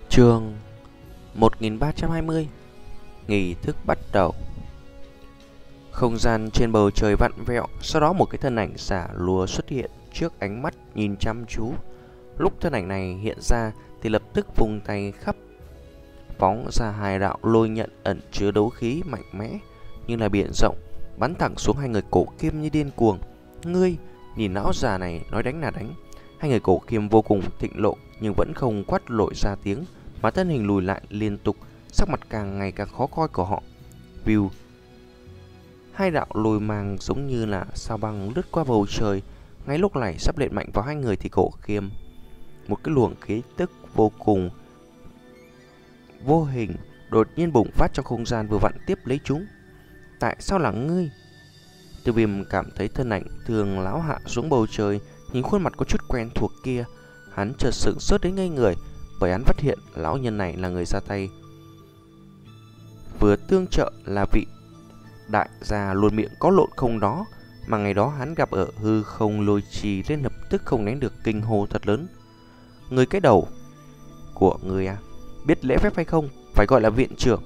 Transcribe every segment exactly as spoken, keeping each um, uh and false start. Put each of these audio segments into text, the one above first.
Chương một nghìn ba trăm hai mươi. Nghi thức bắt đầu. Không gian trên bầu trời vặn vẹo, sau đó một cái thân ảnh giả lùa xuất hiện trước ánh mắt nhìn chăm chú. Lúc thân ảnh này hiện ra thì lập tức vùng tay khắp phóng ra hai đạo lôi nhận ẩn chứa đấu khí mạnh mẽ như là biển rộng, bắn thẳng xuống hai người cổ kim như điên cuồng. Ngươi, nhìn lão già này nói đánh là đánh. Hai người cổ kim vô cùng thịnh lộ nhưng vẫn không quát lội ra tiếng, mà thân hình lùi lại liên tục, sắc mặt càng ngày càng khó coi của họ. View. Hai đạo lôi mang giống như là sao băng lướt qua bầu trời, ngay lúc này sắp lệ mạnh vào hai người thì cổ khiêm. Một cái luồng khí tức vô cùng vô hình đột nhiên bùng phát trong không gian vừa vặn tiếp lấy chúng. Tại sao là ngươi? Tiêu Viêm cảm thấy thân ảnh thường lão hạ xuống bầu trời, nhìn khuôn mặt có chút quen thuộc kia, hắn chợt sững sốt đến ngây người, bởi hắn phát hiện lão nhân này là người ra tay vừa tương trợ là vị đại gia luôn miệng có lộn không đó mà ngày đó hắn gặp ở hư không lôi trì, nên lập tức không nén được kinh hô thật lớn. Người cái đầu của người à, biết lễ phép hay không, phải gọi là viện trưởng.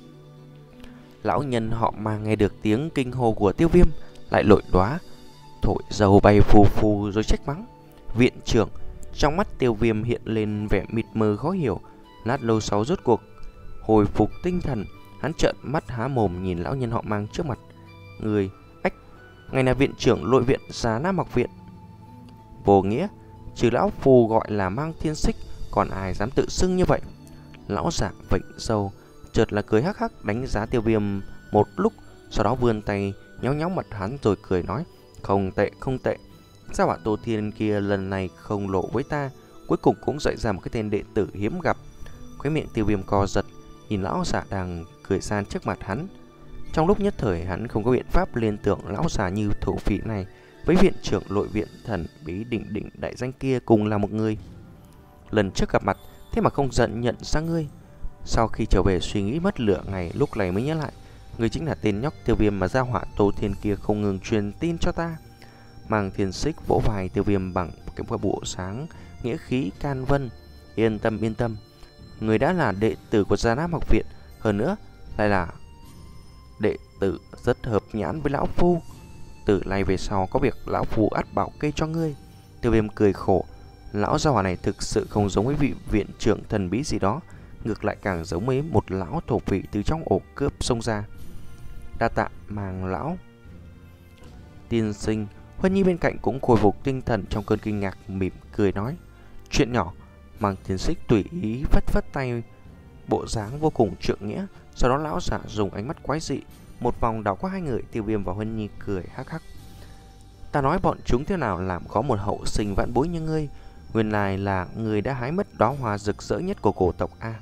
Lão nhân họ Mang nghe được tiếng kinh hô của Tiêu Viêm lại lội đóa, thổi dầu bay phù phù rồi trách mắng. Viện trưởng. Trong mắt Tiêu Viêm hiện lên vẻ mịt mờ khó hiểu. Lát lâu sau rốt cuộc hồi phục tinh thần, hắn trợn mắt há mồm nhìn lão nhân họ Mang trước mặt. Người, ách, ngài là viện trưởng nội viện Già Nam học viện. Vô nghĩa, trừ lão phù gọi là Mang Thiên Xích, còn ai dám tự xưng như vậy? Lão giả vịnh sâu, chợt là cười hắc hắc đánh giá Tiêu Viêm một lúc, sau đó vươn tay nhéo nhéo mặt hắn rồi cười nói: Không tệ, không tệ. Sao hỏa Tô Thiên kia lần này không lộ với ta, cuối cùng cũng dạy ra một cái tên đệ tử hiếm gặp. Khóe miệng Tiêu Viêm co giật, nhìn lão giả đang cười san trước mặt hắn. Trong lúc nhất thời hắn không có biện pháp liên tưởng lão già như thổ phỉ này với viện trưởng nội viện thần bí đỉnh đỉnh đại danh kia cùng là một người. Lần trước gặp mặt thế mà không giận nhận ra ngươi. Sau khi trở về suy nghĩ mất lửa ngày, lúc này mới nhớ lại, ngươi chính là tên nhóc Tiêu Viêm mà gia hỏa Tô Thiên kia không ngừng truyền tin cho ta. Mang Thiên Xích vỗ vai Tiêu Viêm bằng cái bộ sáng nghĩa khí can vân. Yên tâm, yên tâm, người đã là đệ tử của Già Nam học viện, hơn nữa lại là đệ tử rất hợp nhãn với lão phu. Từ nay về sau có việc lão phu ắt bảo kê cho ngươi. Tiêu Viêm cười khổ, lão gia hỏa này thực sự không giống với vị viện trưởng thần bí gì đó, ngược lại càng giống với một lão thổ phỉ từ trong ổ cướp xông ra. Đa tạ Mang lão tiên sinh. Huân Nhi bên cạnh cũng khôi phục tinh thần trong cơn kinh ngạc, mỉm cười nói: Chuyện nhỏ. Mang Thiên Xích tùy ý phất phất tay, bộ dáng vô cùng trượng nghĩa. Sau đó lão giả dùng ánh mắt quái dị một vòng đảo qua hai người Tiêu Viêm và Huân Nhi, cười hắc hắc. Ta nói bọn chúng thế nào làm có một hậu sinh vãn bối như ngươi, nguyên lai là người đã hái mất đóa hoa rực rỡ nhất của cổ tộc A.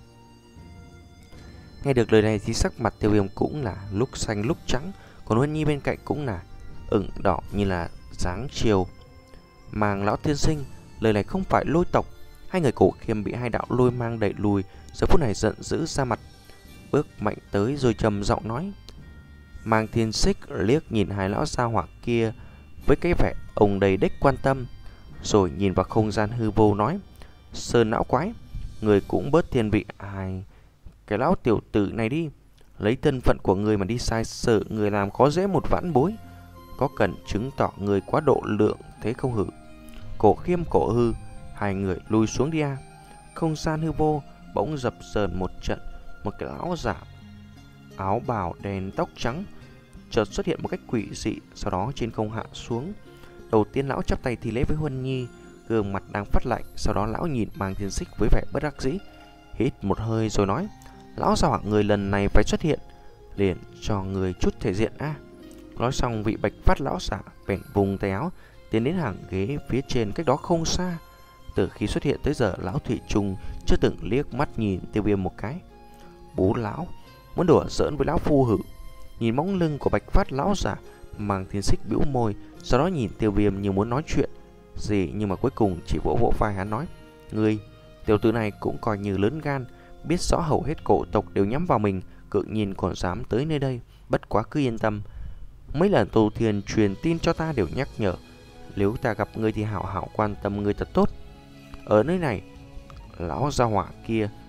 Nghe được lời này thì sắc mặt Tiêu Viêm cũng là lúc xanh lúc trắng, còn Huân Nhi bên cạnh cũng là ửng đỏ như là dáng chiều. Mang lão tiên sinh, lời này không phải lôi tộc. Hai người cổ khiêm bị hai đạo lôi mang đẩy lùi, giờ phút này giận dữ ra mặt, bước mạnh tới rồi trầm giọng nói. Mang Thiên Xích liếc nhìn hai lão gia hỏa kia với cái vẻ ông đầy đích quan tâm, rồi nhìn vào không gian hư vô nói: Sơn não quái, người cũng bớt thiên vị hai cái lão tiểu tử này đi. Lấy thân phận của người mà đi sai sự người làm khó dễ một vãn bối, có cần chứng tỏ người quá độ lượng thế không hử? Cổ khiêm cổ hư, hai người lùi xuống đi a. Không gian hư vô bỗng dập dờn một trận, một cái lão giả áo bào đen tóc trắng chợt xuất hiện một cách quỷ dị, sau đó trên không hạ xuống. Đầu tiên lão chắp tay thi lễ với Huân Nhi, gương mặt đang phát lạnh. Sau đó lão nhìn Mang Thiên Xích với vẻ bất đắc dĩ, hít một hơi rồi nói: Lão già người lần này phải xuất hiện, liền cho người chút thể diện a. Nói xong vị bạch phát lão giả bèn vùng tay áo tiến đến hàng ghế phía trên cách đó không xa. Từ khi xuất hiện tới giờ lão thủy chung chưa từng liếc mắt nhìn Tiêu Viêm một cái. Bố lão muốn đùa giỡn với lão phu hử? Nhìn móng lưng của bạch phát lão giả, Mang Thiên Xích bĩu môi, sau đó nhìn Tiêu Viêm như muốn nói chuyện gì, nhưng mà cuối cùng chỉ vỗ vỗ vai hắn nói: Ngươi, tiểu tử này cũng coi như lớn gan, biết rõ hầu hết cổ tộc đều nhắm vào mình, cự nhiên còn dám tới nơi đây. Bất quá cứ yên tâm, mấy lần Tô Thiên truyền tin cho ta đều nhắc nhở, nếu ta gặp ngươi thì hảo hảo quan tâm ngươi thật tốt. Ở nơi này, lão gia hỏa kia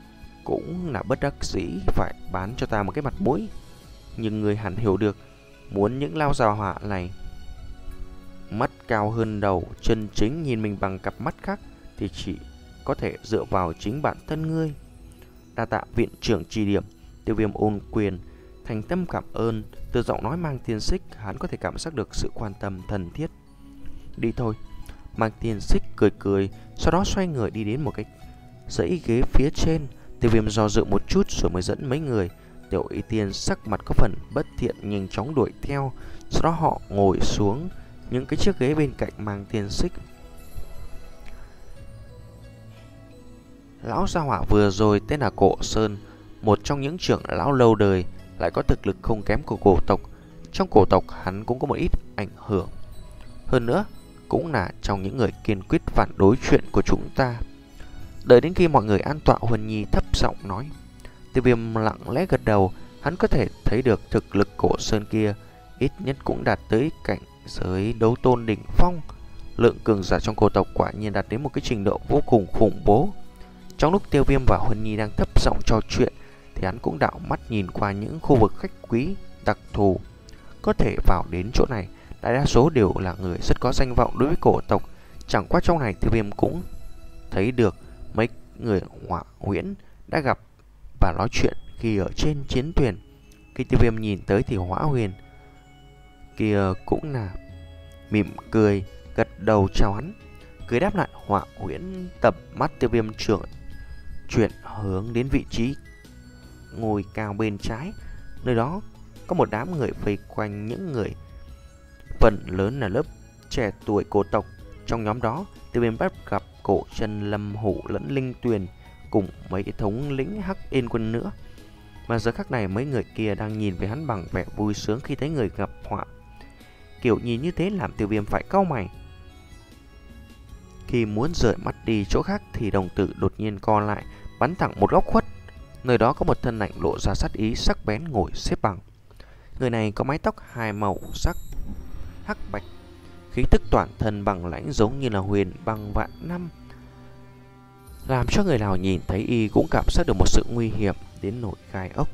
cũng là bất đắc dĩ phải bán cho ta một cái mặt mũi. Nhưng người hẳn hiểu được, muốn những lao già họa này mắt cao hơn đầu, chân chính nhìn mình bằng cặp mắt khác, thì chỉ có thể dựa vào chính bản thân ngươi. Đa tạ viện trưởng chỉ điểm. Tiêu Viêm ôn quyền thành tâm cảm ơn. Từ giọng nói mang tiên xích, hắn có thể cảm giác được sự quan tâm thân thiết. Đi thôi. Mang tiên xích cười cười, sau đó xoay người đi đến một cái dãy ghế phía trên. Tiêu Viêm do dự một chút rồi mới dẫn mấy người. Tiểu Y Tiên sắc mặt có phần bất thiện nhanh chóng đuổi theo. Sau đó họ ngồi xuống những cái chiếc ghế bên cạnh Mang tiên xích. Lão gia hỏa vừa rồi tên là Cổ Sơn, một trong những trưởng lão lâu đời, lại có thực lực không kém của cổ tộc. Trong cổ tộc hắn cũng có một ít ảnh hưởng, hơn nữa cũng là trong những người kiên quyết phản đối chuyện của chúng ta. Đợi đến khi mọi người an tọa, Huân Nhi thấp giọng nói. Tiêu Viêm lặng lẽ gật đầu. Hắn có thể thấy được thực lực Cổ Sơn kia ít nhất cũng đạt tới cảnh giới đấu tôn đỉnh phong. Lượng cường giả trong cổ tộc quả nhiên đạt đến một cái trình độ vô cùng khủng bố. Trong lúc Tiêu Viêm và Huân Nhi đang thấp giọng trò chuyện, thì hắn cũng đảo mắt nhìn qua những khu vực khách quý đặc thù. Có thể vào đến chỗ này, đại đa số đều là người rất có danh vọng đối với cổ tộc. Chẳng qua trong này Tiêu Viêm cũng thấy được mấy người Hỏa Huyễn đã gặp và nói chuyện khi ở trên chiến thuyền. Khi Tiêu Viêm nhìn tới thì Hỏa Huyền kia cũng là mỉm cười gật đầu chào hắn. Cười đáp lại, Hỏa Huyễn tập mắt Tiêu Viêm trưởng chuyển hướng đến vị trí ngồi cao bên trái. Nơi đó có một đám người vây quanh, những người phần lớn là lớp trẻ tuổi cổ tộc. Trong nhóm đó, Tiêu Viêm bắt gặp Cổ Chân, Lâm Hủ lẫn Linh Tuyền cùng mấy cái thống lĩnh Hắc Yên quân nữa. Mà giờ khắc này mấy người kia đang nhìn về hắn bằng vẻ vui sướng khi thấy người gặp họa. Kiểu nhìn như thế làm Tiêu Viêm phải cau mày. Khi muốn rời mắt đi chỗ khác thì đồng tử đột nhiên co lại, bắn thẳng một góc khuất. Nơi đó có một thân ảnh lộ ra sát ý sắc bén ngồi xếp bằng. Người này có mái tóc hai màu sắc hắc bạch, khí tức toàn thân bằng lãnh giống như là huyền băng vạn năm, làm cho người nào nhìn thấy y cũng cảm giác được một sự nguy hiểm đến nổi gai ốc.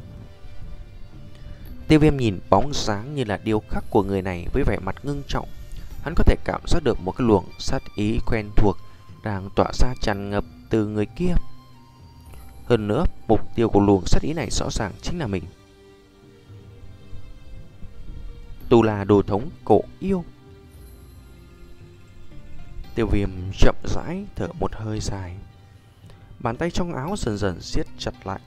Tiêu Viêm nhìn bóng dáng như là điêu khắc của người này với vẻ mặt ngưng trọng. Hắn có thể cảm giác được một cái luồng sát ý quen thuộc đang tỏa ra tràn ngập từ người kia. Hơn nữa, mục tiêu của luồng sát ý này rõ ràng chính là mình. Tu La Đồ Thống Cổ Yêu. Tiêu Viêm chậm rãi thở một hơi dài, bàn tay trong áo dần dần siết chặt lại.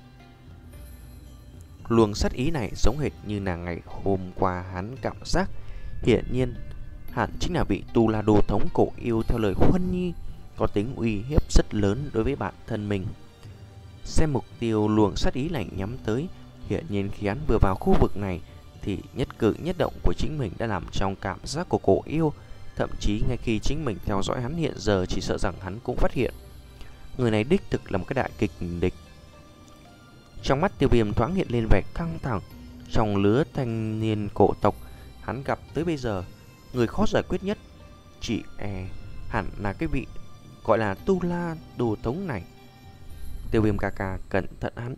Luồng sát ý này giống hệt như là ngày hôm qua hắn cảm giác. Hiển nhiên hẳn chính là vị Tu La Đồ Thống Cổ Yêu theo lời Huân Nhi có tính uy hiếp rất lớn đối với bản thân mình. Xem mục tiêu luồng sát ý này nhắm tới, hiển nhiên khi hắn vừa vào khu vực này thì nhất cử nhất động của chính mình đã làm trong cảm giác của Cổ Yêu. Thậm chí ngay khi chính mình theo dõi hắn hiện giờ, chỉ sợ rằng hắn cũng phát hiện người này đích thực là một cái đại kịch địch. Trong mắt Tiêu Viêm thoáng hiện lên vẻ căng thẳng. Trong lứa thanh niên cổ tộc hắn gặp tới bây giờ, người khó giải quyết nhất chỉ e hẳn là cái vị gọi là Tu La Đồ Thống này. Tiêu Viêm ca ca cẩn thận hắn.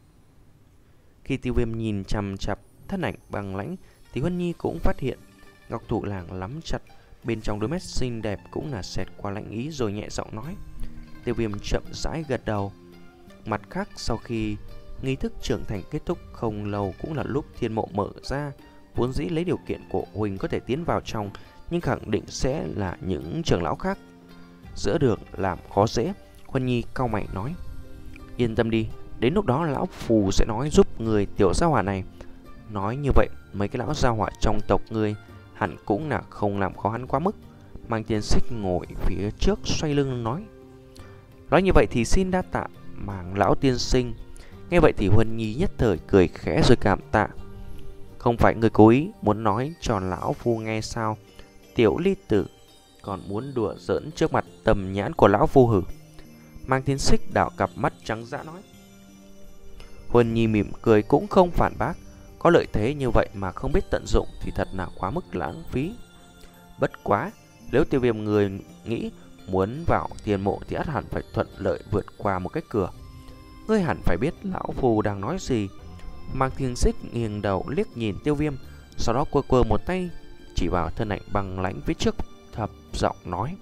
Khi Tiêu Viêm nhìn chằm chằm thân ảnh bằng lãnh thì Huân Nhi cũng phát hiện ngọc thủ làng lắm chặt, bên trong đôi mắt xinh đẹp cũng là xẹt qua lãnh ý, rồi nhẹ giọng nói. Tiêu Viêm chậm rãi gật đầu. Mặt khác, sau khi nghi thức trưởng thành kết thúc không lâu cũng là lúc thiên mộ mở ra. Vốn dĩ lấy điều kiện của Huỳnh có thể tiến vào trong, nhưng khẳng định sẽ là những trưởng lão khác giữa đường làm khó dễ. Huân Nhi cau mày nói. Yên tâm đi, đến lúc đó lão phù sẽ nói giúp người tiểu gia hỏa này. Nói như vậy mấy cái lão gia hỏa trong tộc người hẳn cũng là không làm khó hắn quá mức. Mang Tiên Xích ngồi phía trước xoay lưng nói. Nói như vậy thì xin đa tạ Màng lão tiên sinh. Nghe vậy thì Huân Nhi nhất thời cười khẽ rồi cảm tạ. Không phải người cố ý muốn nói cho lão phu nghe sao? Tiểu ly tử còn muốn đùa giỡn trước mặt tầm nhãn của lão phu hử? Mang Tiên Xích đảo cặp mắt trắng dã nói. Huân Nhi mỉm cười cũng không phản bác. Có lợi thế như vậy mà không biết tận dụng thì thật là quá mức lãng phí. Bất quá, nếu Tiêu Viêm người nghĩ muốn vào tiền mộ thì ắt hẳn phải thuận lợi vượt qua một cái cửa. Ngươi hẳn phải biết lão phù đang nói gì. Mạc Thiên Xích nghiêng đầu liếc nhìn Tiêu Viêm, sau đó quơ quơ một tay chỉ vào thân ảnh băng lãnh phía trước, thấp giọng nói: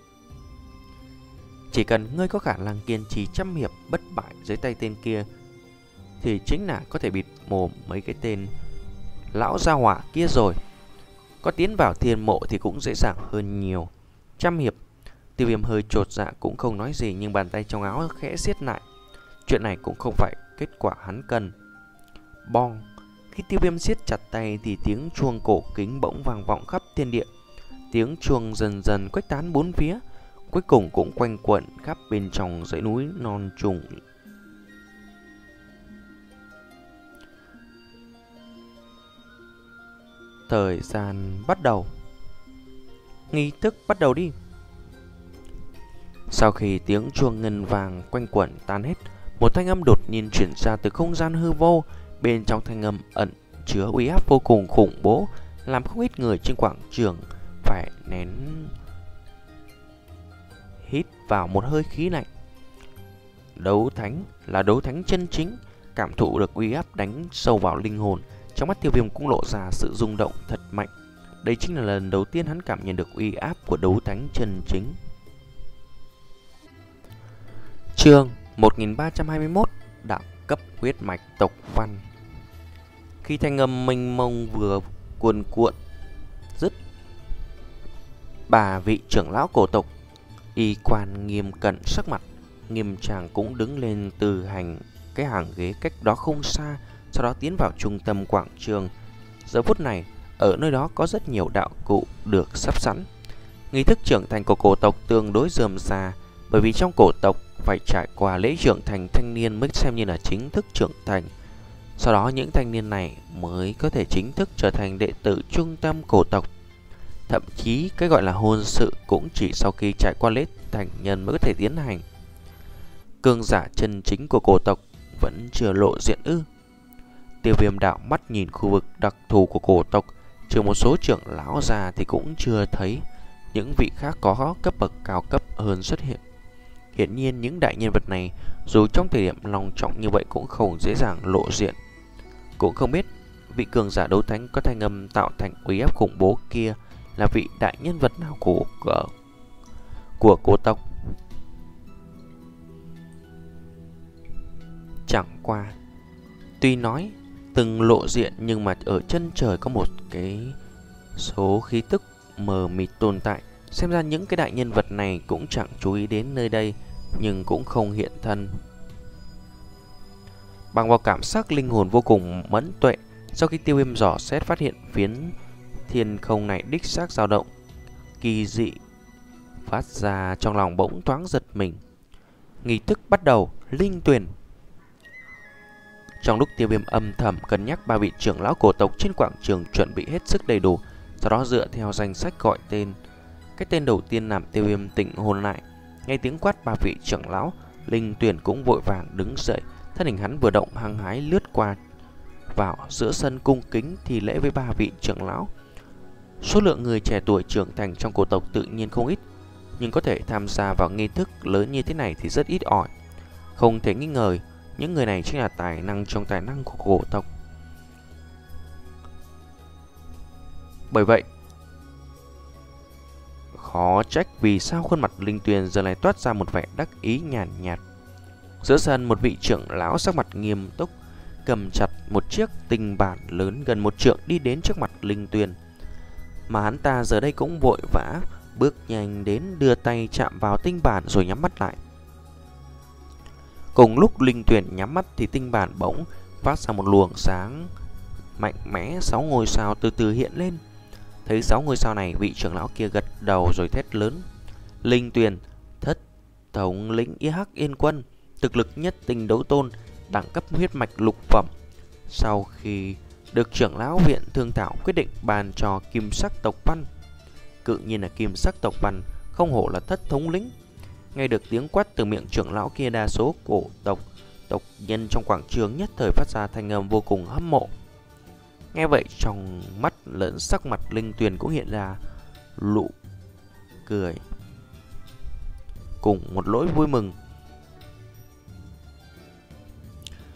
chỉ cần ngươi có khả năng kiên trì trăm hiệp bất bại dưới tay tên kia, thì chính là có thể bịt mồm mấy cái tên lão gia hỏa kia rồi. Có tiến vào thiên mộ thì cũng dễ dàng hơn nhiều. Trăm hiệp. Tiêu Viêm hơi chột dạ cũng không nói gì, nhưng bàn tay trong áo khẽ siết lại. Chuyện này cũng không phải kết quả hắn cần. Bong. Khi Tiêu Viêm siết chặt tay thì tiếng chuông cổ kính bỗng vang vọng khắp thiên địa. Tiếng chuông dần dần khuếch tán bốn phía, cuối cùng cũng quanh quẩn khắp bên trong dãy núi non trùng. Thời gian bắt đầu. Nghi thức bắt đầu đi. Sau khi tiếng chuông ngân vàng quanh quẩn tan hết, một thanh âm đột nhiên chuyển ra từ không gian hư vô. Bên trong thanh âm ẩn chứa uy áp vô cùng khủng bố, làm không ít người trên quảng trường phải nén hít vào một hơi khí lạnh. Đấu thánh là đấu thánh chân chính, cảm thụ được uy áp đánh sâu vào linh hồn. Trong mắt Tiêu Viêm cũng lộ ra sự rung động thật mạnh. Đây chính là lần đầu tiên hắn cảm nhận được uy áp của đấu thánh chân chính. Chương một nghìn ba trăm hai mươi mốt. Đạo cấp huyết mạch tộc văn. Khi thanh âm mênh mông vừa cuồn cuộn dứt, bà vị trưởng lão cổ tộc y quan nghiêm cẩn sắc mặt nghiêm trang cũng đứng lên từ hành cái hàng ghế cách đó không xa, sau đó tiến vào trung tâm quảng trường. Giờ phút này, ở nơi đó có rất nhiều đạo cụ được sắp sẵn. Nghi thức trưởng thành của cổ tộc tương đối rườm rà, bởi vì trong cổ tộc phải trải qua lễ trưởng thành thanh niên mới xem như là chính thức trưởng thành. Sau đó những thanh niên này mới có thể chính thức trở thành đệ tử trung tâm cổ tộc. Thậm chí cái gọi là hôn sự cũng chỉ sau khi trải qua lễ thành nhân mới có thể tiến hành. Cường giả chân chính của cổ tộc vẫn chưa lộ diện ư? Tiêu Viêm đạo mắt nhìn khu vực đặc thù của cổ tộc, trừ một số trưởng lão già thì cũng chưa thấy những vị khác có cấp bậc cao cấp hơn xuất hiện. Hiển nhiên những đại nhân vật này dù trong thời điểm long trọng như vậy cũng không dễ dàng lộ diện. Cũng không biết vị cường giả đấu thánh có thanh âm tạo thành uy áp khủng bố kia là vị đại nhân vật nào của của, của cổ tộc. Chẳng qua tuy nói từng lộ diện, nhưng mà ở chân trời có một cái số khí tức mờ mịt tồn tại. Xem ra những cái đại nhân vật này cũng chẳng chú ý đến nơi đây, nhưng cũng không hiện thân. Bằng vào cảm giác linh hồn vô cùng mẫn tuệ, sau khi Tiêu Viêm dò xét phát hiện phiến thiên không này đích xác dao động kỳ dị, phát ra trong lòng bỗng thoáng giật mình. Nghi thức bắt đầu. Linh tuyển. Trong lúc Tiêu Viêm âm thầm cân nhắc, ba vị trưởng lão cổ tộc trên quảng trường chuẩn bị hết sức đầy đủ, sau đó dựa theo danh sách gọi tên. Cái tên đầu tiên làm Tiêu Viêm tỉnh hồn lại. Nghe tiếng quát ba vị trưởng lão, Linh tuyển cũng vội vàng đứng dậy. Thân hình hắn vừa động hăng hái lướt qua vào giữa sân, cung kính thì lễ với ba vị trưởng lão. Số lượng người trẻ tuổi trưởng thành trong cổ tộc tự nhiên không ít, nhưng có thể tham gia vào nghi thức lớn như thế này thì rất ít ỏi. Không thể nghi ngờ những người này chính là tài năng trong tài năng của cổ tộc. Bởi vậy, khó trách vì sao khuôn mặt Linh Tuyền giờ này toát ra một vẻ đắc ý nhàn nhạt, nhạt. Giữa sân, một vị trưởng lão sắc mặt nghiêm túc cầm chặt một chiếc tinh bản lớn gần một trượng đi đến trước mặt Linh Tuyền. Mà hắn ta giờ đây cũng vội vã bước nhanh đến, đưa tay chạm vào tinh bản rồi nhắm mắt lại. Cùng lúc Linh Tuyền nhắm mắt thì tinh bản bỗng phát ra một luồng sáng mạnh mẽ, sáu ngôi sao từ từ hiện lên. Thấy sáu ngôi sao này, vị trưởng lão kia gật đầu rồi thét lớn: Linh Tuyền, thất thống lĩnh Y Hắc Yên Quân, thực lực nhất tinh đấu tôn, đẳng cấp huyết mạch lục phẩm. Sau khi được trưởng lão viện thương thảo, quyết định bàn cho kim sắc tộc văn. Cự nhiên là kim sắc tộc văn, không hổ là thất thống lĩnh. Nghe được tiếng quát từ miệng trưởng lão kia, đa số cổ tộc tộc nhân trong quảng trường nhất thời phát ra thanh âm vô cùng hâm mộ. Nghe vậy, trong mắt lẫn sắc mặt Linh Tuyền cũng hiện ra nụ cười cùng một nỗi vui mừng.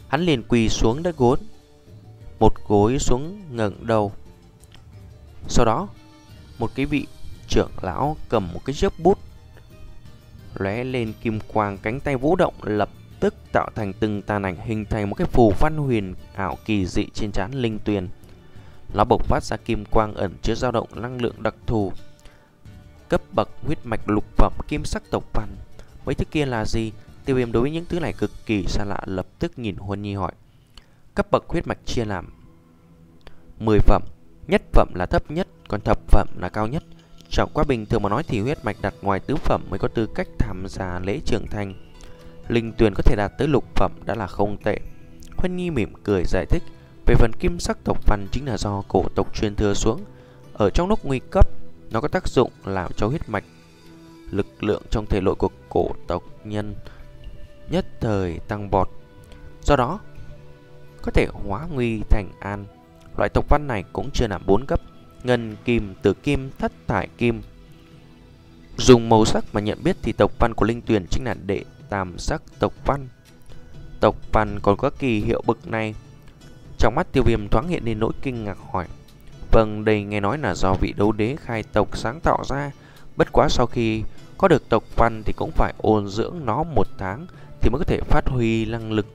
Hắn liền quỳ xuống đất gối, một gối xuống ngẩng đầu. Sau đó, một cái vị trưởng lão cầm một cái chiếc bút lóe lên kim quang, cánh tay vũ động lập tức tạo thành từng tàn ảnh, hình thành một cái phù văn huyền ảo kỳ dị trên trán Linh Tuyền. Nó bộc phát ra kim quang ẩn chứa dao động năng lượng đặc thù. Cấp bậc huyết mạch lục phẩm kim sắc tộc văn. Mấy thứ kia là gì? Tiêu Viêm đối với những thứ này cực kỳ xa lạ, lập tức nhìn Huân Nhi hỏi. Cấp bậc huyết mạch chia làm mười phẩm, nhất phẩm là thấp nhất, còn thập phẩm là cao nhất. Chẳng qua bình thường mà nói thì huyết mạch đặt ngoài tứ phẩm mới có tư cách tham gia lễ trưởng thành. Linh Tuyền có thể đạt tới lục phẩm đã là không tệ. Huân Nhi mỉm cười giải thích, về phần kim sắc tộc văn chính là do cổ tộc truyền thừa xuống. Ở trong lúc nguy cấp, nó có tác dụng làm cho huyết mạch lực lượng trong thể nội của cổ tộc nhân nhất thời tăng vọt, do đó có thể hóa nguy thành an. Loại tộc văn này cũng chưa làm bốn cấp: ngân kim, tử kim, thất thải kim. Dùng màu sắc mà nhận biết thì tộc văn của Linh Tuyền chính là đệ tam sắc tộc văn. Tộc văn còn có kỳ hiệu bậc này. Trong mắt Tiêu Viêm thoáng hiện lên nỗi kinh ngạc hỏi. Vâng, đây nghe nói là do vị đấu đế khai tộc sáng tạo ra. Bất quá sau khi có được tộc văn thì cũng phải ôn dưỡng nó một tháng thì mới có thể phát huy năng lực.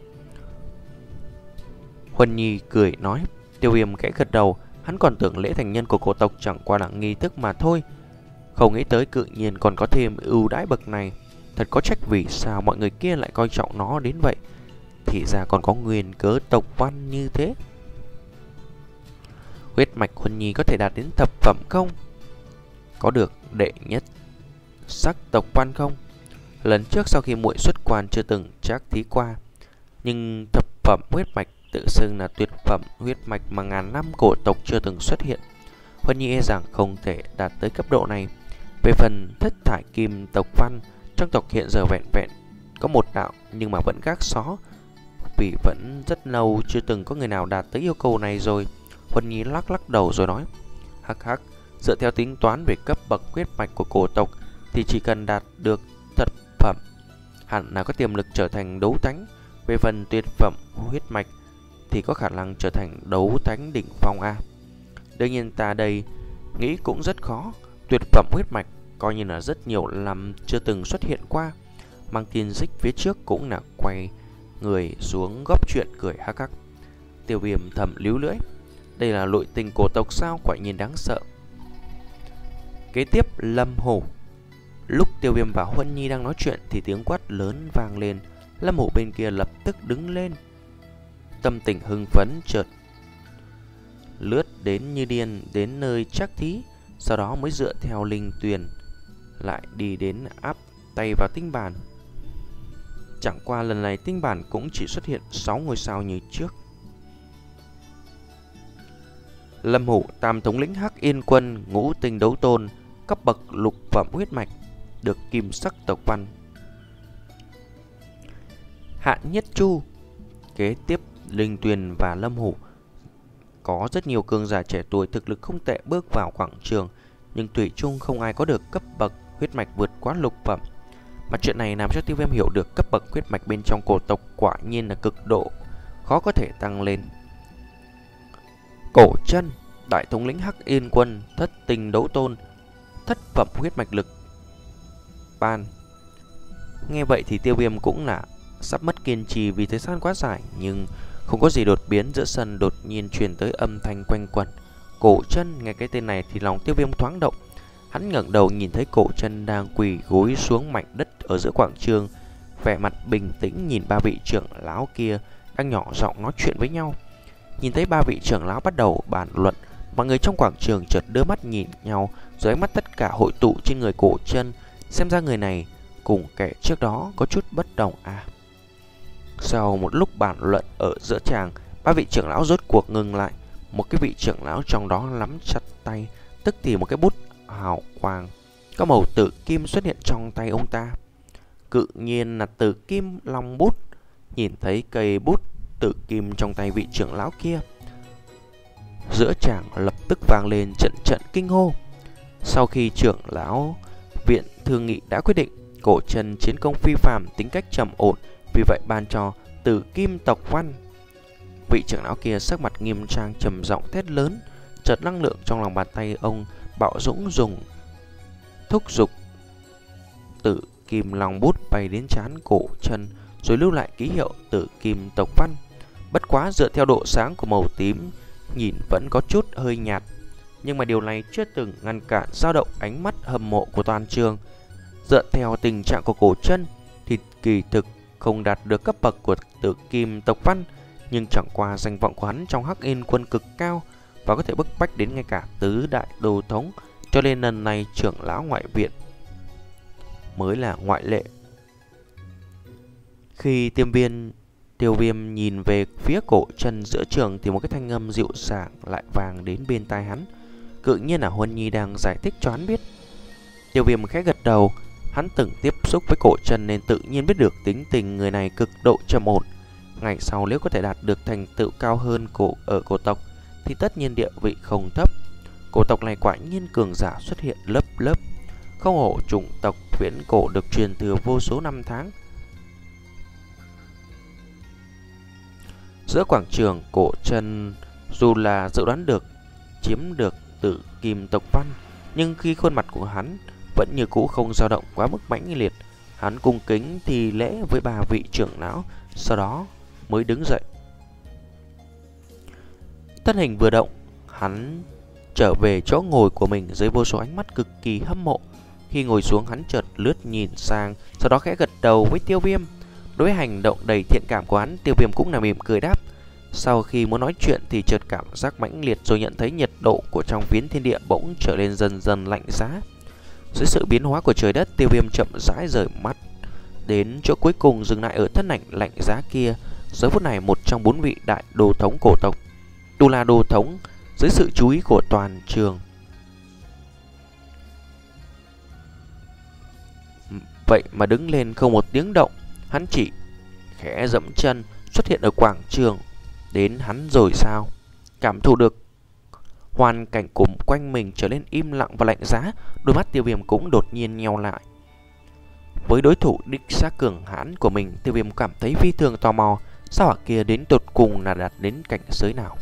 Huân Nhi cười nói. Tiêu Viêm khẽ gật đầu. Hắn còn tưởng lễ thành nhân của cổ tộc chẳng qua là nghi thức mà thôi, không nghĩ tới cự nhiên còn có thêm ưu đãi bậc này. Thật có trách vì sao mọi người kia lại coi trọng nó đến vậy. Thì ra còn có nguyên cớ tộc văn như thế. Huyết mạch Huân Nhi có thể đạt đến thập phẩm không? Có được đệ nhất sắc tộc văn không? Lần trước sau khi muội xuất quan chưa từng chắc thí qua. Nhưng thập phẩm huyết mạch tự xưng là tuyệt phẩm huyết mạch mà ngàn năm cổ tộc chưa từng xuất hiện. Huân Nhi e rằng không thể đạt tới cấp độ này. Về phần thất thải kim tộc văn, trong tộc hiện giờ vẹn vẹn có một đạo, nhưng mà vẫn gác xó, vì vẫn rất lâu chưa từng có người nào đạt tới yêu cầu này rồi. Huân Nhi lắc lắc đầu rồi nói, hắc hắc, dựa theo tính toán về cấp bậc huyết mạch của cổ tộc thì chỉ cần đạt được thất phẩm hẳn là có tiềm lực trở thành đấu thánh. Về phần tuyệt phẩm huyết mạch thì có khả năng trở thành đấu thánh đỉnh phong a. Đương nhiên ta đây nghĩ cũng rất khó. Tuyệt phẩm huyết mạch coi như là rất nhiều năm chưa từng xuất hiện qua. Mang tin Dích phía trước cũng là quay người xuống góp chuyện cười hắc hắc. Tiêu Viêm thầm líu lưỡi, đây là nội tình cổ tộc sao, quả nhiên đáng sợ. Kế tiếp Lâm Hổ. Lúc Tiêu Viêm và Huân Nhi đang nói chuyện thì tiếng quát lớn vang lên. Lâm Hổ bên kia lập tức đứng lên, tâm tình hưng phấn chợt lướt đến như điên đến nơi chắc thí, sau đó mới dựa theo Linh Tuyền lại đi đến áp tay vào tinh bản. Chẳng qua lần này tinh bản cũng chỉ xuất hiện sáu ngôi sao như trước. Lâm Hổ, tam thống lĩnh Hắc Yên quân, ngũ tinh đấu tôn, cấp bậc lục phẩm huyết mạch, được kim sắc tộc văn. Hạn Nhất Chu. Kế tiếp Linh Tuyền và Lâm Hổ có rất nhiều cường giả trẻ tuổi thực lực không tệ bước vào quảng trường, nhưng thủy chung không ai có được cấp bậc huyết mạch vượt quá lục phẩm. Mà chuyện này làm cho Tiêu Viêm hiểu được cấp bậc huyết mạch bên trong cổ tộc quả nhiên là cực độ khó có thể tăng lên. Cổ Chân, đại thống lĩnh Hắc Yên quân, thất tinh đấu tôn, thất phẩm huyết mạch lực ban. Nghe vậy thì Tiêu Viêm cũng là sắp mất kiên trì vì thời gian quá dài, nhưng không có gì đột biến. Giữa sân đột nhiên truyền tới âm thanh quanh quẩn. Cổ Chân. Nghe cái tên này thì lòng Tiêu Viêm thoáng động. Hắn ngẩng đầu nhìn thấy Cổ Chân đang quỳ gối xuống mảnh đất ở giữa quảng trường, vẻ mặt bình tĩnh nhìn ba vị trưởng lão kia đang nhỏ giọng nói chuyện với nhau. Nhìn thấy ba vị trưởng lão bắt đầu bàn luận, mọi người trong quảng trường chợt đưa mắt nhìn nhau, rồi ánh mắt tất cả hội tụ trên người Cổ Chân. Xem ra người này cùng kẻ trước đó có chút bất đồng à. Sau một lúc bàn luận ở giữa tràng, ba vị trưởng lão rốt cuộc ngừng lại. Một cái vị trưởng lão trong đó nắm chặt tay, tức thì một cái bút hào quang có màu tử kim xuất hiện trong tay ông ta. Cự nhiên là tử kim long bút. Nhìn thấy cây bút tử kim trong tay vị trưởng lão kia, giữa tràng lập tức vang lên trận trận kinh hô. Sau khi trưởng lão viện thương nghị đã quyết định Cổ Chân chiến công phi phàm, tính cách trầm ổn, vì vậy ban cho tử kim tộc văn. Vị trưởng lão kia sắc mặt nghiêm trang trầm giọng thét lớn. Chợt năng lượng trong lòng bàn tay ông bạo dũng dùng thúc giục Tử Kim Long bút bay đến trán Cổ Chân, rồi lưu lại ký hiệu Tử Kim tộc văn. Bất quá dựa theo độ sáng của màu tím, nhìn vẫn có chút hơi nhạt, nhưng mà điều này chưa từng ngăn cản dao động ánh mắt hâm mộ của toàn trường. Dựa theo tình trạng của Cổ Chân thì kỳ thực không đạt được cấp bậc của Tử Kim tộc văn, nhưng chẳng qua danh vọng của hắn trong Hắc Yên quân cực cao và có thể bức bách đến ngay cả tứ đại đồ thống, cho nên lần này trưởng lão ngoại viện mới là ngoại lệ. Khi Tiêm Viên Tiêu Viêm nhìn về phía Cổ Chân giữa trường thì một cái thanh âm dịu dàng lại vang đến bên tai hắn. Tự nhiên là Huân Nhi đang giải thích cho hắn biết. Tiêu Viêm khẽ gật đầu, hắn từng tiếp xúc với Cổ Chân nên tự nhiên biết được tính tình người này cực độ trầm ổn. Ngày sau nếu có thể đạt được thành tựu cao hơn cổ ở cổ tộc thì tất nhiên địa vị không thấp. Cổ tộc này quả nhiên cường giả xuất hiện lớp lớp, không hổ chủng tộc viễn cổ được truyền thừa vô số năm tháng. Giữa quảng trường, Cổ Chân dù là dự đoán được chiếm được Tử Kim tộc văn, nhưng khi khuôn mặt của hắn vẫn như cũ không dao động quá mức mãnh liệt. Hắn cung kính thì lễ với ba vị trưởng lão, sau đó mới đứng dậy. Thân hình vừa động, hắn trở về chỗ ngồi của mình dưới vô số ánh mắt cực kỳ hâm mộ. Khi ngồi xuống, hắn chợt lướt nhìn sang, sau đó khẽ gật đầu với Tiêu Viêm. Đối với hành động đầy thiện cảm của hắn, Tiêu Viêm cũng là mỉm cười đáp. Sau khi muốn nói chuyện thì chợt cảm giác mãnh liệt, rồi nhận thấy nhiệt độ của trong phiến thiên địa bỗng trở lên dần dần lạnh giá. Dưới sự biến hóa của trời đất, Tiêu Viêm chậm rãi rời mắt đến chỗ cuối cùng, dừng lại ở thân ảnh lạnh giá kia. Giờ phút này, một trong bốn vị đại đồ thống cổ tộc Tu La đồ thống dưới sự chú ý của toàn trường, vậy mà đứng lên không một tiếng động. Hắn chỉ khẽ dẫm chân xuất hiện ở quảng trường. Đến hắn rồi sao? Cảm thụ được hoàn cảnh cùng quanh mình trở nên im lặng và lạnh giá, đôi mắt Tiêu Viêm cũng đột nhiên nheo lại. Với đối thủ đích xác cường hãn của mình, Tiêu Viêm cảm thấy phi thường tò mò, sao hỏa kia đến tột cùng là đạt đến cảnh giới nào.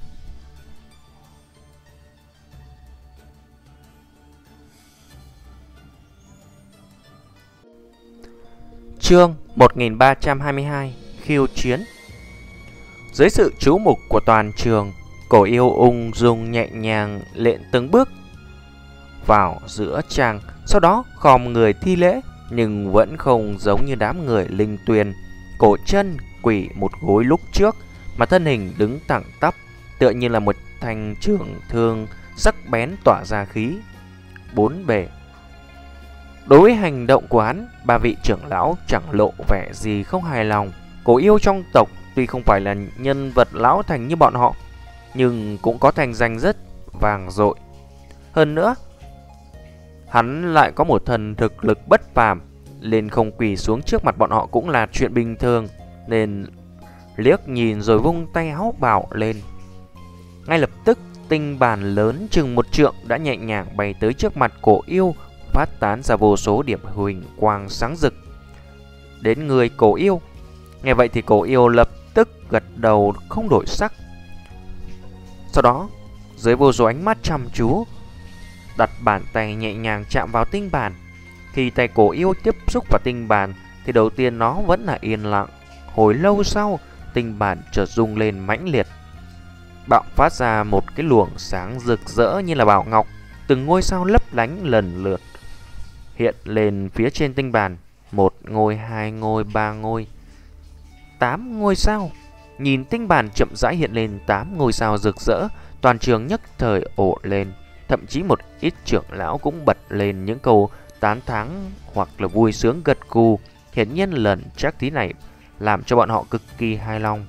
Chương một nghìn ba trăm hai mươi hai, khiêu chiến. Dưới sự chú mục của toàn trường, Cổ Yêu ung dung nhẹ nhàng lện từng bước vào giữa tràng, sau đó khom người thi lễ, nhưng vẫn không giống như đám người linh tuyền. Cổ Chân quỳ một gối lúc trước, mà thân hình đứng thẳng tắp, tựa như là một thanh trường thương sắc bén tỏa ra khí bốn bề. Đối với hành động của hắn, ba vị trưởng lão chẳng lộ vẻ gì không hài lòng. Cổ Yêu trong tộc tuy không phải là nhân vật lão thành như bọn họ, nhưng cũng có thành danh rất vang dội. Hơn nữa, hắn lại có một thần thực lực bất phàm, nên không quỳ xuống trước mặt bọn họ cũng là chuyện bình thường. Nên liếc nhìn rồi vung tay áo bảo lên. Ngay lập tức, tinh bàn lớn chừng một trượng đã nhẹ nhàng bay tới trước mặt Cổ Yêu, phát tán ra vô số điểm huỳnh quang sáng rực đến người Cổ Yêu. Nghe vậy thì Cổ Yêu lập tức gật đầu không đổi sắc. Sau đó, dưới vô số ánh mắt chăm chú, đặt bàn tay nhẹ nhàng chạm vào tinh bàn. Khi tay Cổ Yêu tiếp xúc vào tinh bàn thì đầu tiên nó vẫn là yên lặng. Hồi lâu sau, tinh bàn chợt rung lên mãnh liệt, bạo phát ra một cái luồng sáng rực rỡ như là bảo ngọc. Từng ngôi sao lấp lánh lần lượt hiện lên phía trên tinh bàn. Một ngôi, hai ngôi, ba ngôi, tám ngôi sao. Nhìn tinh bàn chậm rãi hiện lên tám ngôi sao rực rỡ, toàn trường nhất thời ồ lên. Thậm chí một ít trưởng lão cũng bật lên những câu tán thán hoặc là vui sướng gật gù. Hiển nhiên lần chắc tí này làm cho bọn họ cực kỳ hài lòng.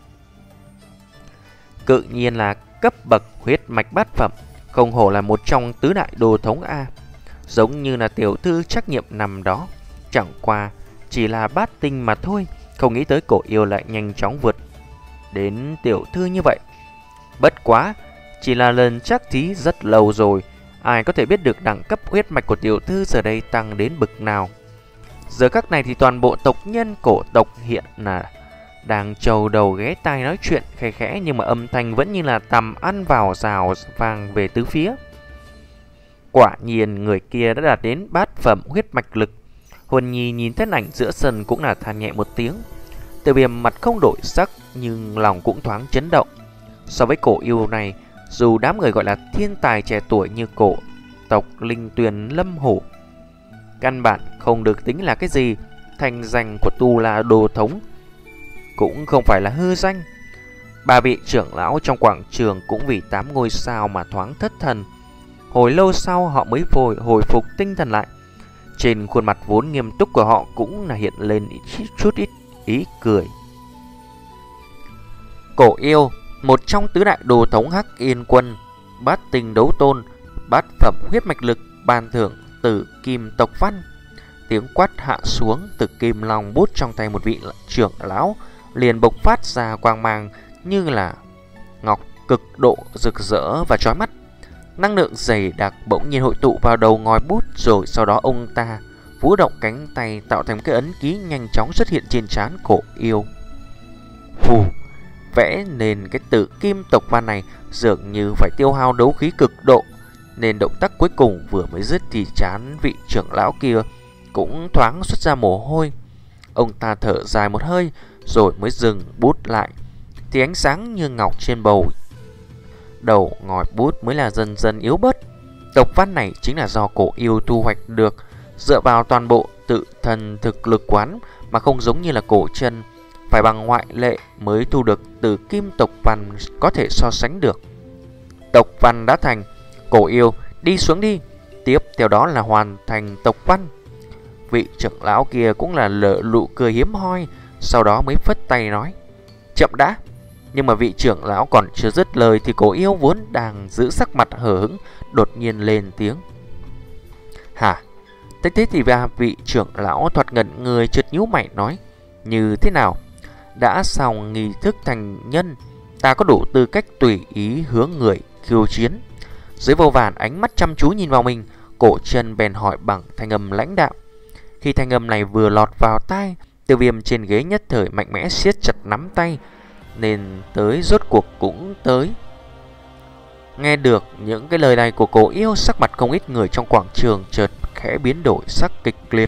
Tự nhiên là cấp bậc huyết mạch bát phẩm, không hổ là một trong tứ đại đồ thống A. Giống như là tiểu thư trắc nghiệm năm đó, chẳng qua chỉ là bát tinh mà thôi. Không nghĩ tới Cổ Yêu lại nhanh chóng vượt đến tiểu thư như vậy. Bất quá, chỉ là lần chắc thí rất lâu rồi, ai có thể biết được đẳng cấp huyết mạch của tiểu thư giờ đây tăng đến bậc nào. Giờ các này thì toàn bộ tộc nhân cổ tộc hiện là đang trầu đầu ghé tai nói chuyện khẽ khẽ, nhưng mà âm thanh vẫn như là tầm ăn vào rào vang về tứ phía. Quả nhiên người kia đã đạt đến bát phẩm huyết mạch lực. Huân Nhi nhìn thân ảnh giữa sân cũng là than nhẹ một tiếng. Tiêu Viêm mặt không đổi sắc nhưng lòng cũng thoáng chấn động. So với cổ yêu này, dù đám người gọi là thiên tài trẻ tuổi như cổ tộc Linh Tuyền Lâm Hổ, căn bản không được tính là cái gì. Thành danh của Tu La Đồ Thống cũng không phải là hư danh. Ba vị trưởng lão trong quảng trường cũng vì tám ngôi sao mà thoáng thất thần. Hồi lâu sau họ mới vội hồi phục tinh thần lại. Trên khuôn mặt vốn nghiêm túc của họ cũng là hiện lên ít, chút ít ý cười. Cổ yêu, một trong tứ đại đồ thống Hắc Yên Quân, bát tinh đấu tôn, bát phẩm huyết mạch lực, ban thưởng Tử Kim tộc văn. Tiếng quát hạ xuống, từ kim long bút trong tay một vị trưởng lão liền bộc phát ra quang mang như là ngọc cực độ rực rỡ và chói mắt. Năng lượng dày đặc bỗng nhiên hội tụ vào đầu ngòi bút, rồi sau đó ông ta vũ động cánh tay tạo thành cái ấn ký nhanh chóng xuất hiện trên trán cổ yêu. Hù, vẽ nên cái Tử Kim tộc văn này dường như phải tiêu hao đấu khí cực độ, nên động tác cuối cùng vừa mới dứt thì trán vị trưởng lão kia cũng thoáng xuất ra mồ hôi. Ông ta thở dài một hơi rồi mới dừng bút lại, thì ánh sáng như ngọc trên bầu đầu ngòi bút mới là dần dần yếu bớt. Tộc văn này chính là do cổ yêu thu hoạch được dựa vào toàn bộ tự thân thực lực quán, mà không giống như là cổ chân phải bằng ngoại lệ mới thu được từ kim tộc văn có thể so sánh được. Tộc văn đã thành, cổ yêu đi xuống đi. Tiếp theo đó là hoàn thành tộc văn. Vị trưởng lão kia cũng là lợ lụ cười hiếm hoi, sau đó mới phất tay nói: chậm đã. Nhưng mà vị trưởng lão còn chưa dứt lời thì cổ yêu vốn đang giữ sắc mặt hờ hững đột nhiên lên tiếng: hả? Thế thế thì và vị trưởng lão thoạt ngẩn người, chợt nhíu mày nói: như thế nào? Đã xong nghi thức thành nhân, ta có đủ tư cách tùy ý hướng người khiêu chiến. Dưới vô vàn ánh mắt chăm chú nhìn vào mình, cổ chân bèn hỏi bằng thanh âm lãnh đạm. Khi thanh âm này vừa lọt vào tai, Tiêu Viêm trên ghế nhất thời mạnh mẽ siết chặt nắm tay, nên tới rốt cuộc cũng tới. Nghe được những cái lời này của cổ yêu, sắc mặt không ít người trong quảng trường chợt khẽ biến đổi sắc kịch liệt.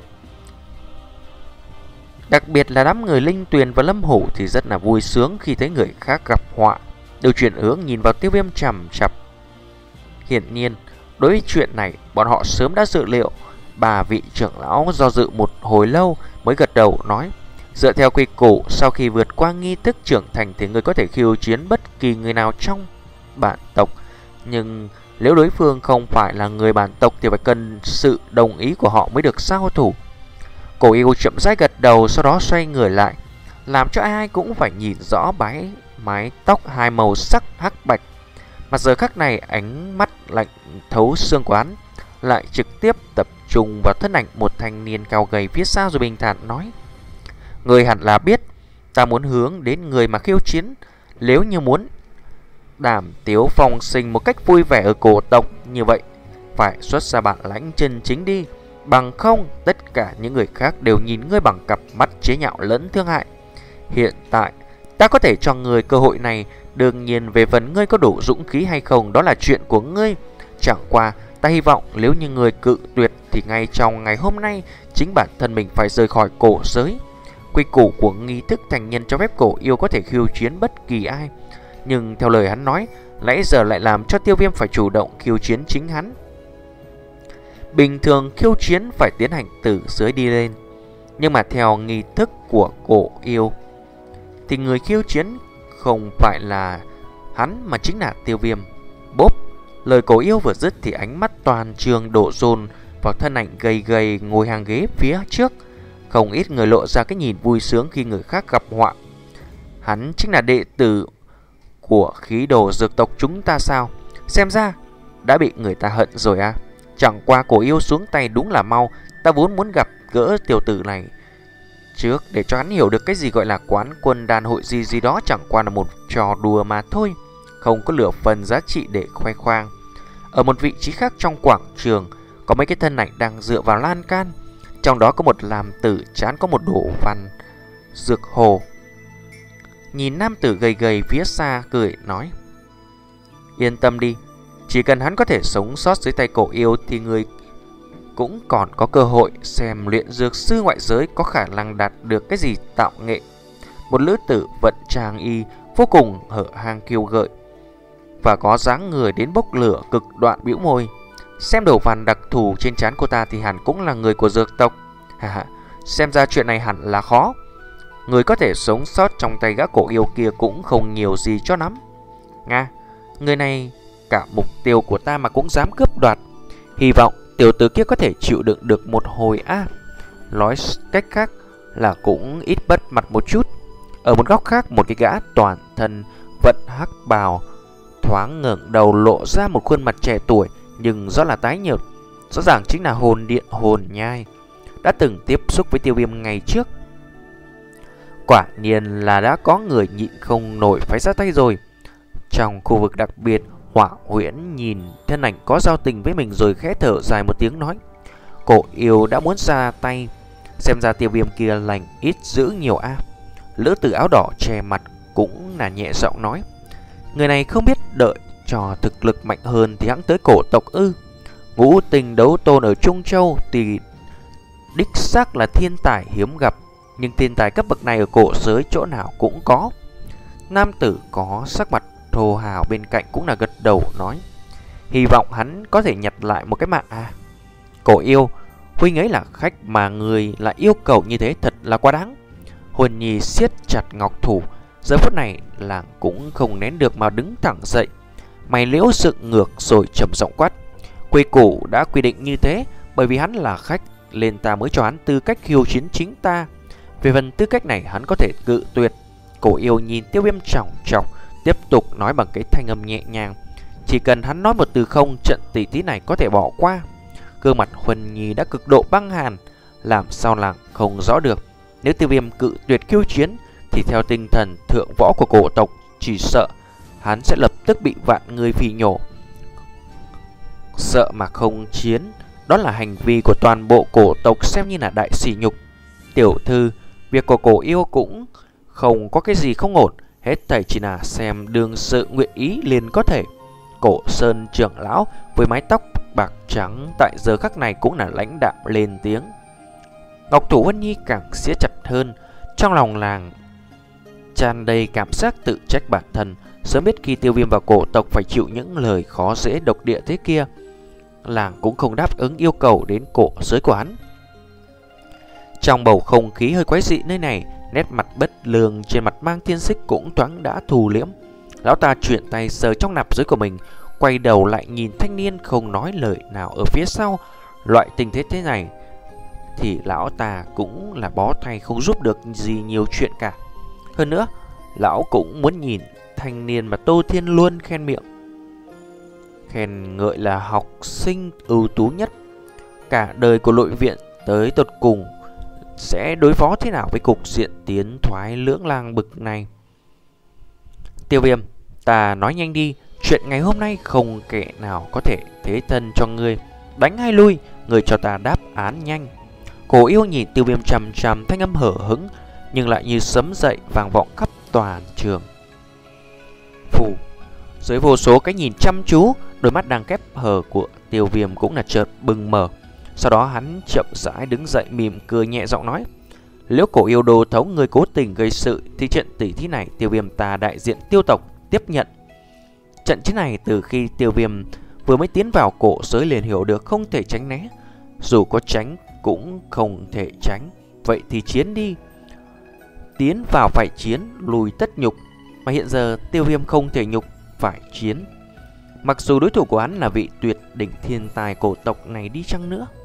Đặc biệt là đám người Linh Tuyền và Lâm Hổ thì rất là vui sướng khi thấy người khác gặp họa, đều chuyển hướng nhìn vào Tiêu Viêm chằm chằm. Hiển nhiên, đối với chuyện này, bọn họ sớm đã dự liệu. Bà vị trưởng lão do dự một hồi lâu mới gật đầu nói: dựa theo quy củ, sau khi vượt qua nghi thức trưởng thành thì người có thể khiêu chiến bất kỳ người nào trong bản tộc. Nhưng nếu đối phương không phải là người bản tộc thì phải cần sự đồng ý của họ mới được giao thủ. Cổ yêu chậm rãi gật đầu, sau đó xoay người lại, làm cho ai ai cũng phải nhìn rõ bái mái tóc hai màu sắc hắc bạch. Mà giờ khắc này ánh mắt lạnh thấu xương quán lại trực tiếp tập trung vào thân ảnh một thanh niên cao gầy phía sau, rồi bình thản nói: người hẳn là biết ta muốn hướng đến người mà khiêu chiến. Nếu như muốn đảm tiếu phong sinh một cách vui vẻ ở cổ tộc, như vậy phải xuất ra bản lãnh chân chính đi, bằng không tất cả những người khác đều nhìn ngươi bằng cặp mắt chế nhạo lẫn thương hại. Hiện tại ta có thể cho người cơ hội này, đương nhiên về phần ngươi có đủ dũng khí hay không đó là chuyện của ngươi. Chẳng qua ta hy vọng nếu như người cự tuyệt thì ngay trong ngày hôm nay chính bản thân mình phải rời khỏi cổ giới. Quy củ của nghi thức thành nhân cho phép cổ yêu có thể khiêu chiến bất kỳ ai, nhưng theo lời hắn nói, nãy giờ lại làm cho Tiêu Viêm phải chủ động khiêu chiến chính hắn. Bình thường khiêu chiến phải tiến hành từ dưới đi lên, nhưng mà theo nghi thức của cổ yêu thì người khiêu chiến không phải là hắn mà chính là Tiêu Viêm. Bốp, lời cổ yêu vừa dứt thì ánh mắt toàn trường đổ dồn vào thân ảnh gầy gầy ngồi hàng ghế phía trước. Không ít người lộ ra cái nhìn vui sướng khi người khác gặp họa. Hắn chính là đệ tử của khí đồ dược tộc chúng ta sao? Xem ra đã bị người ta hận rồi à? Chẳng qua cổ yêu xuống tay đúng là mau. Ta vốn muốn gặp gỡ tiểu tử này trước để cho hắn hiểu được cái gì gọi là quán quân đàn hội gì gì đó, chẳng qua là một trò đùa mà thôi, không có lửa phần giá trị để khoe khoang. Ở một vị trí khác trong quảng trường, có mấy cái thân ảnh đang dựa vào lan can. Trong đó có một làm tử trán có một đổ văn dược hồ. nhìn nam tử gầy gầy phía xa cười nói: Yên tâm đi, chỉ cần hắn có thể sống sót dưới tay Cổ Yêu thì người cũng còn có cơ hội xem luyện dược sư ngoại giới có khả năng đạt được cái gì tạo nghệ. Một nữ tử vận trang y vô cùng hở hang kiêu gợi và có dáng người đến bốc lửa cực đoạn, bĩu môi. Xem đầu vằn đặc thù trên trán cô ta thì hẳn cũng là người của dược tộc. Ha ha, xem ra chuyện này hẳn là khó. Người có thể sống sót trong tay gã Cổ Yêu kia cũng không nhiều gì cho lắm. Nga, người này cả mục tiêu của ta mà cũng dám cướp đoạt. Hy vọng tiểu tử kia có thể chịu đựng được một hồi a. À, nói cách khác là cũng ít bất mặt một chút. Ở một góc khác, một cái gã toàn thân vận hắc bào thoáng ngẩng đầu lộ ra một khuôn mặt trẻ tuổi nhưng rõ là tái nhợt. Rõ ràng chính là hồn điện Hồn Nhai, đã từng tiếp xúc với Tiêu Viêm ngày trước. Quả nhiên là đã có người nhịn không nổi phải ra tay rồi. Trong khu vực đặc biệt, Hỏa Huyễn nhìn thân ảnh có giao tình với mình rồi khẽ thở dài một tiếng nói: Cổ Yêu đã muốn ra tay, xem ra Tiêu Viêm kia lành ít giữ nhiều a. À. Lữ tử áo đỏ che mặt cũng là nhẹ giọng nói: Người này không biết đợi cho thực lực mạnh hơn thì hẵng tới cổ tộc ư? Ngũ tình đấu tôn ở Trung Châu thì đích xác là thiên tài hiếm gặp, nhưng thiên tài cấp bậc này ở cổ giới chỗ nào cũng có. Nam tử có sắc mặt thô hào bên cạnh cũng là gật đầu nói: Hy vọng hắn có thể nhặt lại một cái mạng à. Cổ Yêu, huynh ấy là khách mà người lại yêu cầu như thế thật là quá đáng. Huân Nhi siết chặt ngọc thủ, giờ phút này làng cũng không nén được mà đứng thẳng dậy, mày liễu dựng ngược rồi trầm giọng quát: Quy củ đã quy định như thế, bởi vì hắn là khách nên ta mới cho hắn tư cách khiêu chiến chính ta. Về phần tư cách này hắn có thể cự tuyệt. Cổ Yêu nhìn Tiêu Viêm trọng trọng, tiếp tục nói bằng cái thanh âm nhẹ nhàng: Chỉ cần hắn nói một từ không, trận tỷ thí này có thể bỏ qua. Gương mặt Huân Nhi đã cực độ băng hàn, làm sao làng không rõ được. Nếu Tiêu Viêm cự tuyệt khiêu chiến thì theo tinh thần thượng võ của cổ tộc, chỉ sợ hắn sẽ lập tức bị vạn người phỉ nhổ. Sợ mà không chiến, đó là hành vi của toàn bộ cổ tộc, xem như là đại sỉ nhục. Tiểu thư, việc của Cổ Yêu cũng không có cái gì không ổn, hết thảy chỉ là xem đương sự nguyện ý liền có thể. Cổ Sơn trưởng lão với mái tóc bạc trắng tại giờ khắc này cũng là lãnh đạm lên tiếng. Ngọc thủ Huân Nhi càng siết chặt hơn, trong lòng làng tràn đầy cảm giác tự trách bản thân. Sớm biết khi Tiêu Viêm và cổ tộc phải chịu những lời khó dễ độc địa thế kia, làng cũng không đáp ứng yêu cầu đến cổ giới của hắn. Trong bầu không khí hơi quái dị nơi này, nét mặt bất lương trên mặt mang thiên xích cũng thoáng đã thù liễm. Lão ta chuyển tay sờ trong nạp giới của mình, quay đầu lại nhìn thanh niên không nói lời nào ở phía sau. Loại tình thế thế này thì lão ta cũng là bó tay không giúp được gì nhiều chuyện cả. Hơn nữa, lão cũng muốn nhìn thanh niên mà Tô Thiên luôn khen miệng, khen ngợi là học sinh ưu tú nhất cả đời của nội viện, tới tột cùng sẽ đối phó thế nào với cục diện tiến thoái lưỡng lang bực này. Tiêu Viêm, ta nói nhanh đi, chuyện ngày hôm nay không kẻ nào có thể thế thân cho ngươi. Đánh hay lui, người cho ta đáp án nhanh. Cổ Yêu nhìn Tiêu Viêm chằm chằm, thanh âm hở hững nhưng lại như sấm dậy vang vọng khắp toàn trường. Phù, dưới vô số cái nhìn chăm chú, đôi mắt đang khép hờ của Tiêu Viêm cũng là chợt bừng mở. Sau đó hắn chậm rãi đứng dậy, mỉm cười nhẹ giọng nói: Nếu Cổ Yêu đồ thống người cố tình gây sự thì trận tỷ thí này Tiêu Viêm ta đại diện Tiêu tộc tiếp nhận. Trận chiến này từ khi Tiêu Viêm vừa mới tiến vào cổ giới liền hiểu được không thể tránh né, dù có tránh cũng không thể tránh. Vậy thì chiến đi. Tiến vào phải chiến, lùi tất nhục. Mà hiện giờ Tiêu Viêm không thể nhục, phải chiến. Mặc dù đối thủ của hắn là vị tuyệt đỉnh thiên tài cổ tộc này đi chăng nữa.